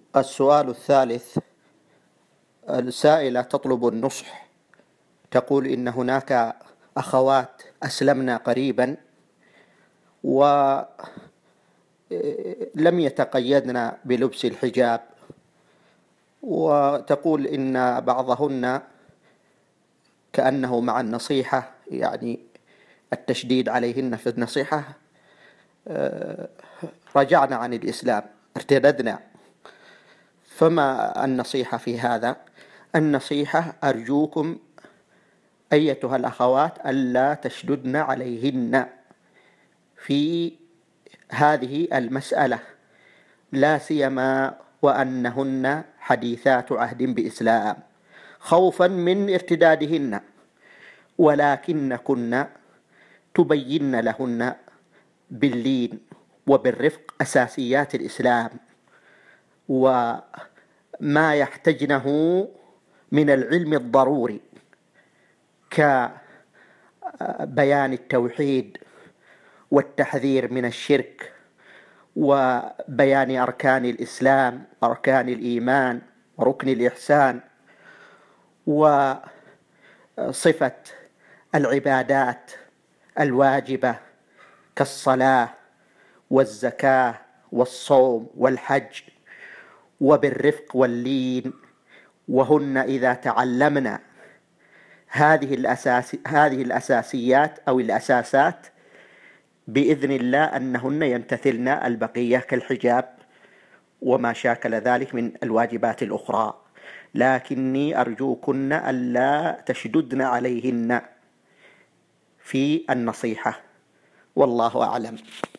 السؤال الثالث: السائلة تطلب النصح، تقول إن هناك أخوات أسلمنا قريبا ولم يتقيدن بلبس الحجاب، وتقول إن بعضهن كأنه مع النصيحة، يعني التشديد عليهن في النصيحة، رجعنا عن الإسلام، ارتددنا. فما النصيحة في هذا؟ النصيحة: أرجوكم أيتها الأخوات ألا تشددن عليهن في هذه المسألة، لا سيما وأنهن حديثات عهد بإسلام، خوفا من ارتدادهن، ولكنكن تبين لهن باللين وبالرفق أساسيات الإسلام وما يحتجنه من العلم الضروري، كبيان التوحيد والتحذير من الشرك، وبيان أركان الإسلام، أركان الإيمان، وركن الإحسان، وصفة العبادات الواجبة كالصلاة والزكاة والصوم والحج، وبالرفق واللين. وهن إذا تعلمنا هذه الأساسيات أو الأساسات بإذن الله أنهن يمتثلن البقية كالحجاب وما شاكل ذلك من الواجبات الأخرى، لكني أرجوكن ألا تشددن عليهن في النصيحة، والله أعلم.